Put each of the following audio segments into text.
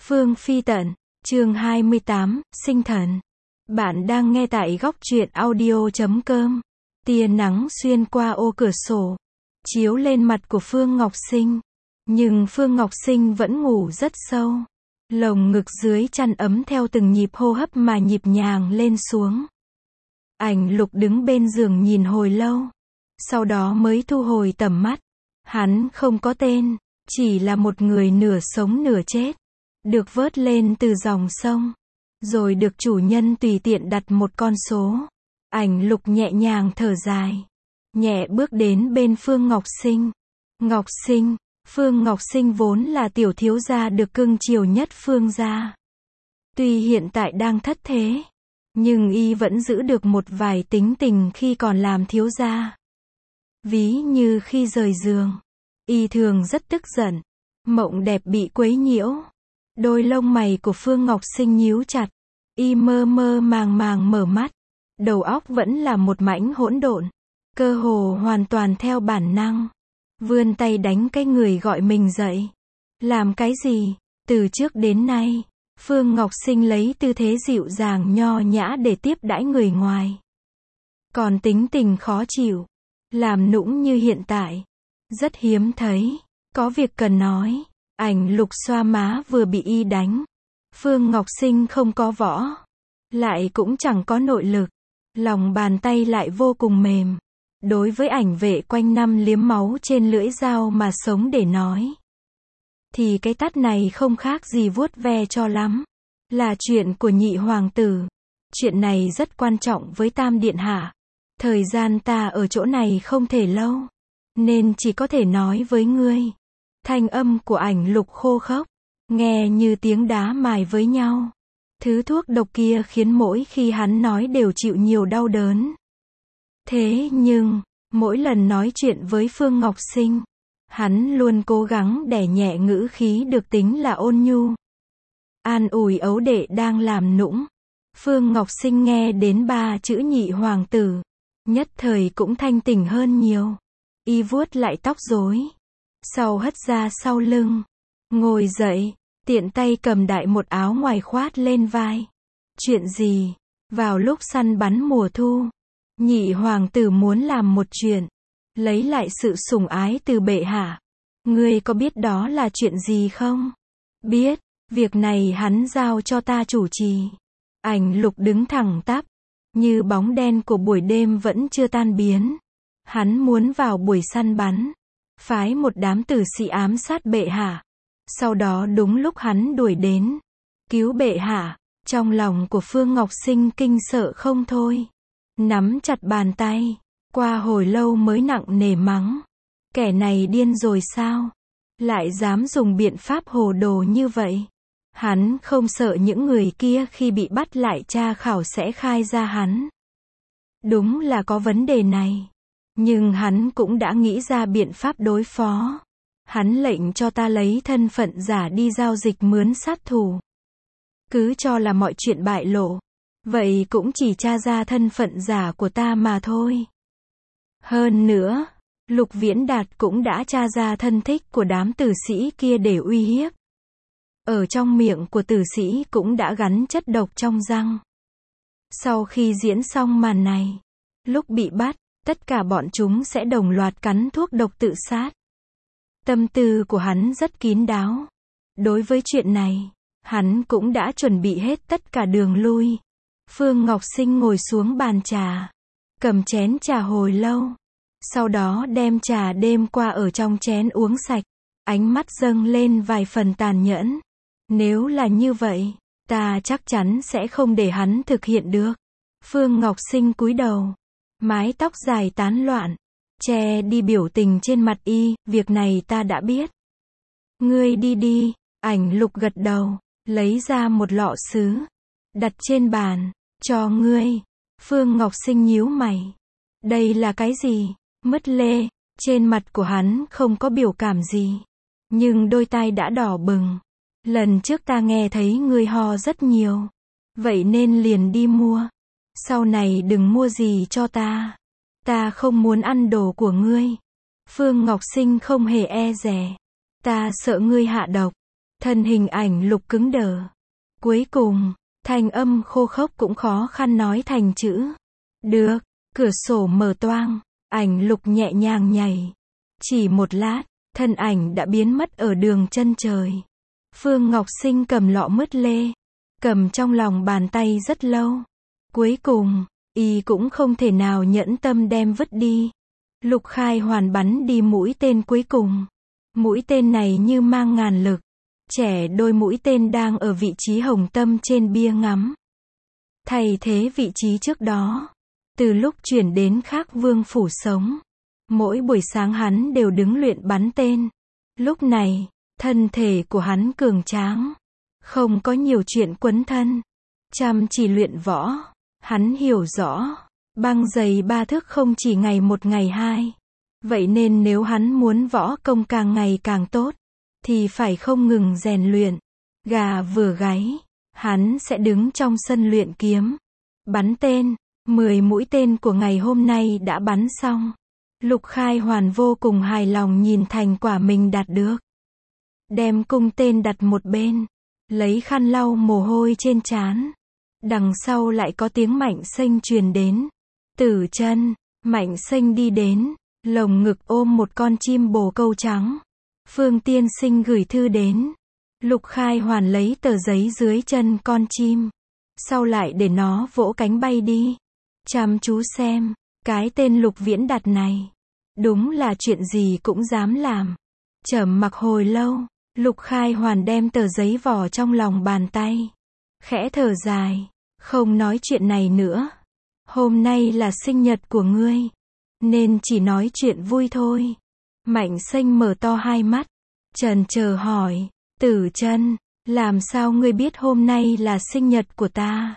Phương Phi Tận, chương 28, sinh thần. Bạn đang nghe tại góc truyện audio.com. Tia nắng xuyên qua ô cửa sổ, chiếu lên mặt của Phương Ngọc Sinh. Nhưng Phương Ngọc Sinh vẫn ngủ rất sâu. Lồng ngực dưới chăn ấm theo từng nhịp hô hấp mà nhịp nhàng lên xuống. Ảnh Lục đứng bên giường nhìn hồi lâu. Sau đó mới thu hồi tầm mắt. Hắn không có tên, chỉ là một người nửa sống nửa chết. Được vớt lên từ dòng sông, rồi được chủ nhân tùy tiện đặt một con số. Ảnh Lục nhẹ nhàng thở dài, nhẹ bước đến bên Phương Ngọc Sinh. Ngọc Sinh, Phương Ngọc Sinh vốn là tiểu thiếu gia được cưng chiều nhất Phương gia. Tuy hiện tại đang thất thế, nhưng y vẫn giữ được một vài tính tình khi còn làm thiếu gia. Ví như khi rời giường, y thường rất tức giận, mộng đẹp bị quấy nhiễu. Đôi lông mày của Phương Ngọc Sinh nhíu chặt, y mơ mơ màng màng mở mắt, đầu óc vẫn là một mảnh hỗn độn, cơ hồ hoàn toàn theo bản năng, vươn tay đánh cái người gọi mình dậy. Làm cái gì? Từ trước đến nay, Phương Ngọc Sinh lấy tư thế dịu dàng nho nhã để tiếp đãi người ngoài. Còn tính tình khó chịu, làm nũng như hiện tại, rất hiếm thấy. Có việc cần nói. Ảnh Lục xoa má vừa bị y đánh. Phương Ngọc Sinh không có võ, lại cũng chẳng có nội lực, lòng bàn tay lại vô cùng mềm. Đối với ảnh vệ quanh năm liếm máu trên lưỡi dao mà sống để nói, thì cái tát này không khác gì vuốt ve cho lắm. Là chuyện của nhị hoàng tử. Chuyện này rất quan trọng với Tam điện hạ. Thời gian ta ở chỗ này không thể lâu, nên chỉ có thể nói với ngươi. Thanh âm của Ảnh Lục khô khốc, nghe như tiếng đá mài với nhau. Thứ thuốc độc kia khiến mỗi khi hắn nói đều chịu nhiều đau đớn. Thế nhưng, mỗi lần nói chuyện với Phương Ngọc Sinh, hắn luôn cố gắng đè nhẹ ngữ khí được tính là ôn nhu. An ủi ấu đệ đang làm nũng. Phương Ngọc Sinh nghe đến 3 chữ nhị hoàng tử, nhất thời cũng thanh tỉnh hơn nhiều. Y vuốt lại tóc rối, sau hất ra sau lưng, ngồi dậy, tiện tay cầm đại một áo ngoài khoát lên vai. Chuyện gì? Vào lúc săn bắn mùa thu, nhị hoàng tử muốn làm một chuyện, lấy lại sự sủng ái từ bệ hạ. Ngươi có biết đó là chuyện gì không? Biết, việc này hắn giao cho ta chủ trì. Ảnh Lục đứng thẳng tắp, như bóng đen của buổi đêm vẫn chưa tan biến. Hắn muốn vào buổi săn bắn, phái một đám tử sĩ ám sát bệ hạ. Sau đó đúng lúc hắn đuổi đến, cứu bệ hạ. Trong lòng của Phương Ngọc Sinh kinh sợ không thôi, nắm chặt bàn tay, qua hồi lâu mới nặng nề mắng. Kẻ này điên rồi sao? Lại dám dùng biện pháp hồ đồ như vậy? Hắn không sợ những người kia khi bị bắt lại tra khảo sẽ khai ra hắn. Đúng là có vấn đề này. Nhưng hắn cũng đã nghĩ ra biện pháp đối phó. Hắn lệnh cho ta lấy thân phận giả đi giao dịch mướn sát thủ. Cứ cho là mọi chuyện bại lộ, vậy cũng chỉ tra ra thân phận giả của ta mà thôi. Hơn nữa, Lục Viễn Đạt cũng đã tra ra thân thích của đám tử sĩ kia để uy hiếp. Ở trong miệng của tử sĩ cũng đã gắn chất độc trong răng. Sau khi diễn xong màn này, lúc bị bắt, tất cả bọn chúng sẽ đồng loạt cắn thuốc độc tự sát. Tâm tư của hắn rất kín đáo. Đối với chuyện này, hắn cũng đã chuẩn bị hết tất cả đường lui. Phương Ngọc Sinh ngồi xuống bàn trà, cầm chén trà hồi lâu. Sau đó đem trà đêm qua ở trong chén uống sạch. Ánh mắt dâng lên vài phần tàn nhẫn. Nếu là như vậy, ta chắc chắn sẽ không để hắn thực hiện được. Phương Ngọc Sinh cúi đầu, mái tóc dài tán loạn, che đi biểu tình trên mặt y. Việc này ta đã biết. Ngươi đi đi. Ảnh Lục gật đầu, lấy ra một lọ sứ, đặt trên bàn, cho ngươi. Phương Ngọc Sinh nhíu mày. Đây là cái gì? Mứt lê. Trên mặt của hắn không có biểu cảm gì, nhưng đôi tai đã đỏ bừng. Lần trước ta nghe thấy ngươi ho rất nhiều, vậy nên liền đi mua. Sau này đừng mua gì cho ta. Ta không muốn ăn đồ của ngươi. Phương Ngọc Sinh không hề e dè. Ta sợ ngươi hạ độc. Thân hình ảnh Lục cứng đờ. Cuối cùng, thanh âm khô khốc cũng khó khăn nói thành chữ. Được, cửa sổ mở toang, ảnh Lục nhẹ nhàng nhảy. Chỉ một lát, thân ảnh đã biến mất ở đường chân trời. Phương Ngọc Sinh cầm lọ mứt lê, cầm trong lòng bàn tay rất lâu. Cuối cùng, y cũng không thể nào nhẫn tâm đem vứt đi. Lục Khai Hoàn bắn đi mũi tên cuối cùng. Mũi tên này như mang ngàn lực. Trẻ đôi mũi tên đang ở vị trí hồng tâm trên bia ngắm. Thay thế vị trí trước đó. Từ lúc chuyển đến Khác Vương phủ sống, mỗi buổi sáng hắn đều đứng luyện bắn tên. Lúc này, thân thể của hắn cường tráng, không có nhiều chuyện quấn thân, chăm chỉ luyện võ. Hắn hiểu rõ, băng giày 3 thước không chỉ ngày một ngày hai. Vậy nên nếu hắn muốn võ công càng ngày càng tốt, thì phải không ngừng rèn luyện. Gà vừa gáy, hắn sẽ đứng trong sân luyện kiếm, bắn tên. 10 mũi tên của ngày hôm nay đã bắn xong. Lục Khai Hoàn vô cùng hài lòng nhìn thành quả mình đạt được. Đem cung tên đặt một bên, lấy khăn lau mồ hôi trên trán. Đằng sau lại có tiếng Mạnh Xanh truyền đến. Tử Chân. Mạnh Xanh đi đến, lồng ngực ôm một con chim bồ câu trắng. Phương tiên sinh gửi thư đến. Lục Khai Hoàn lấy tờ giấy dưới chân con chim, sau lại để nó vỗ cánh bay đi. Chăm chú xem, cái tên Lục Viễn Đạt này, đúng là chuyện gì cũng dám làm. Trầm mặc hồi lâu, Lục Khai Hoàn đem tờ giấy vò trong lòng bàn tay, khẽ thở dài, không nói chuyện này nữa. Hôm nay là sinh nhật của ngươi, nên chỉ nói chuyện vui thôi. Mạnh Xanh mở to hai mắt, chần chờ hỏi, Tử Chân, làm sao ngươi biết hôm nay là sinh nhật của ta?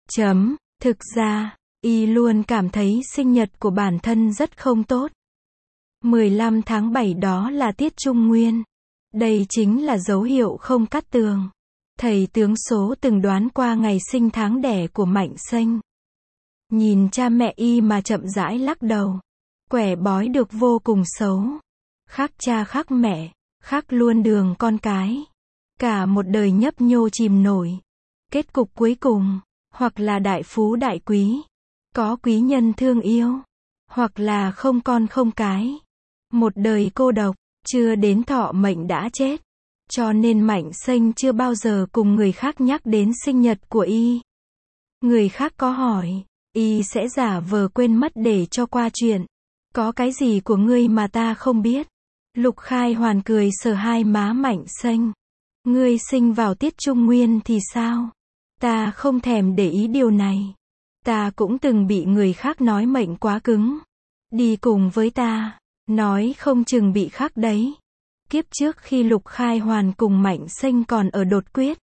Thực ra, y luôn cảm thấy sinh nhật của bản thân rất không tốt. 15 tháng 7 đó là tiết Trung Nguyên. Đây chính là dấu hiệu không cắt tường. Thầy tướng số từng đoán qua ngày sinh tháng đẻ của Mạnh Xanh. Nhìn cha mẹ y mà chậm rãi lắc đầu. Quẻ bói được vô cùng xấu. Khác cha khác mẹ, khác luôn đường con cái. Cả một đời nhấp nhô chìm nổi. Kết cục cuối cùng, hoặc là đại phú đại quý, có quý nhân thương yêu, hoặc là không con không cái. Một đời cô độc, chưa đến thọ mệnh đã chết. Cho nên Mạnh Xanh chưa bao giờ cùng người khác nhắc đến sinh nhật của y. Người khác có hỏi, y sẽ giả vờ quên mất để cho qua chuyện. Có cái gì của ngươi mà ta không biết? Lục Khai Hoàn cười sờ hai má Mạnh Xanh. Ngươi sinh vào tiết Trung Nguyên thì sao? Ta không thèm để ý điều này. Ta cũng từng bị người khác nói mệnh quá cứng. Đi cùng với ta, nói không chừng bị khắc đấy. Kiếp trước khi Lục Khai Hoàn cùng Mạnh Xanh còn ở đột quyết,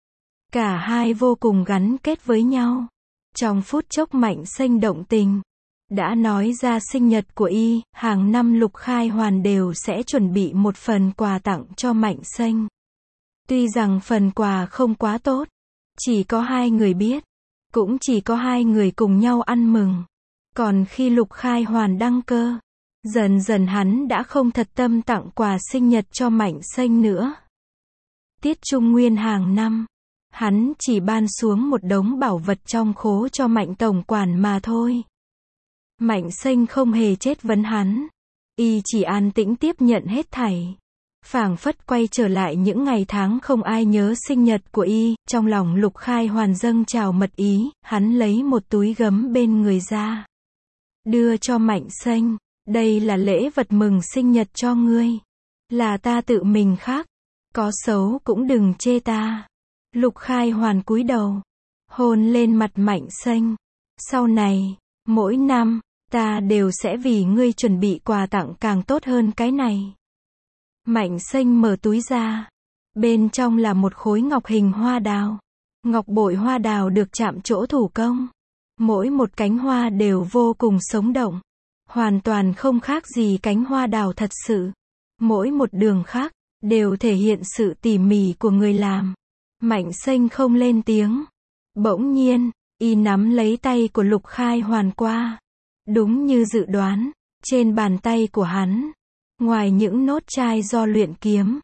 cả hai vô cùng gắn kết với nhau. Trong phút chốc Mạnh Xanh động tình, đã nói ra sinh nhật của y, hàng năm Lục Khai Hoàn đều sẽ chuẩn bị một phần quà tặng cho Mạnh Xanh. Tuy rằng phần quà không quá tốt, chỉ có hai người biết, cũng chỉ có hai người cùng nhau ăn mừng. Còn khi Lục Khai Hoàn đăng cơ, dần dần hắn đã không thật tâm tặng quà sinh nhật cho Mạnh Xanh nữa. Tiết Trung Nguyên hàng năm, hắn chỉ ban xuống một đống bảo vật trong khố cho Mạnh tổng quản mà thôi. Mạnh Xanh không hề chất vấn hắn, y chỉ an tĩnh tiếp nhận hết thảy. Phảng phất quay trở lại những ngày tháng không ai nhớ sinh nhật của y. Trong lòng Lục Khai Hoàn dâng trào mật ý, hắn lấy một túi gấm bên người ra, đưa cho Mạnh Xanh. Đây là lễ vật mừng sinh nhật cho ngươi. Là ta tự mình khắc. Có xấu cũng đừng chê ta. Lục Khai Hoàn cúi đầu, hôn lên mặt Mạnh Xanh. Sau này, mỗi năm, ta đều sẽ vì ngươi chuẩn bị quà tặng càng tốt hơn cái này. Mạnh Xanh mở túi ra. Bên trong là một khối ngọc hình hoa đào. Ngọc bội hoa đào được chạm trổ thủ công. Mỗi một cánh hoa đều vô cùng sống động. Hoàn toàn không khác gì cánh hoa đào thật sự. Mỗi một đường khắc đều thể hiện sự tỉ mỉ của người làm. Mạnh Xanh không lên tiếng. Bỗng nhiên, y nắm lấy tay của Lục Khai Hoàn qua. Đúng như dự đoán, trên bàn tay của hắn, ngoài những nốt chai do luyện kiếm,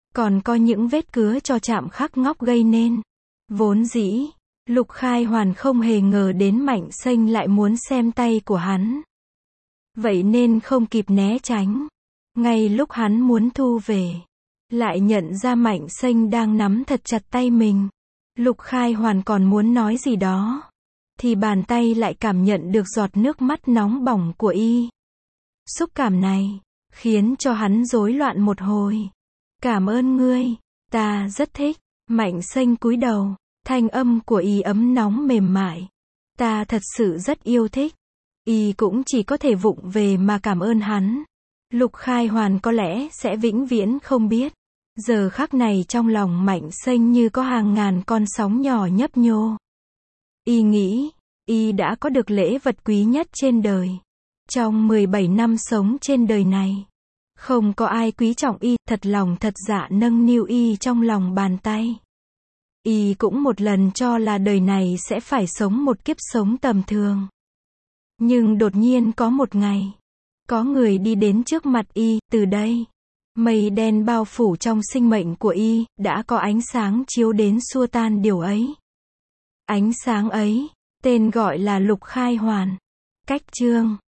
còn có những vết cứa cho chạm khắc ngóc gây nên. Vốn dĩ, Lục Khai Hoàn không hề ngờ đến Mạnh Xanh lại muốn xem tay của hắn. Vậy nên không kịp né tránh. Ngay lúc hắn muốn thu về, lại nhận ra Mạnh Xanh đang nắm thật chặt tay mình. Lục Khai Hoàn còn muốn nói gì đó, thì bàn tay lại cảm nhận được giọt nước mắt nóng bỏng của y. Xúc cảm này khiến cho hắn rối loạn một hồi. Cảm ơn ngươi, ta rất thích. Mạnh Xanh cúi đầu, thanh âm của y ấm nóng mềm mại. Ta thật sự rất yêu thích. Y cũng chỉ có thể vụng về mà cảm ơn hắn. Lục Khai Hoàn có lẽ sẽ vĩnh viễn không biết. Giờ khắc này trong lòng Mạnh Xanh như có hàng ngàn con sóng nhỏ nhấp nhô. Y nghĩ, y đã có được lễ vật quý nhất trên đời. Trong 17 năm sống trên đời này, không có ai quý trọng y, thật lòng thật dạ nâng niu y trong lòng bàn tay. Y cũng một lần cho là đời này sẽ phải sống một kiếp sống tầm thường. Nhưng đột nhiên có một ngày, có người đi đến trước mặt y, từ đây, mây đen bao phủ trong sinh mệnh của y, đã có ánh sáng chiếu đến xua tan điều ấy. Ánh sáng ấy, tên gọi là Lục Khai Hoàn. Cách chương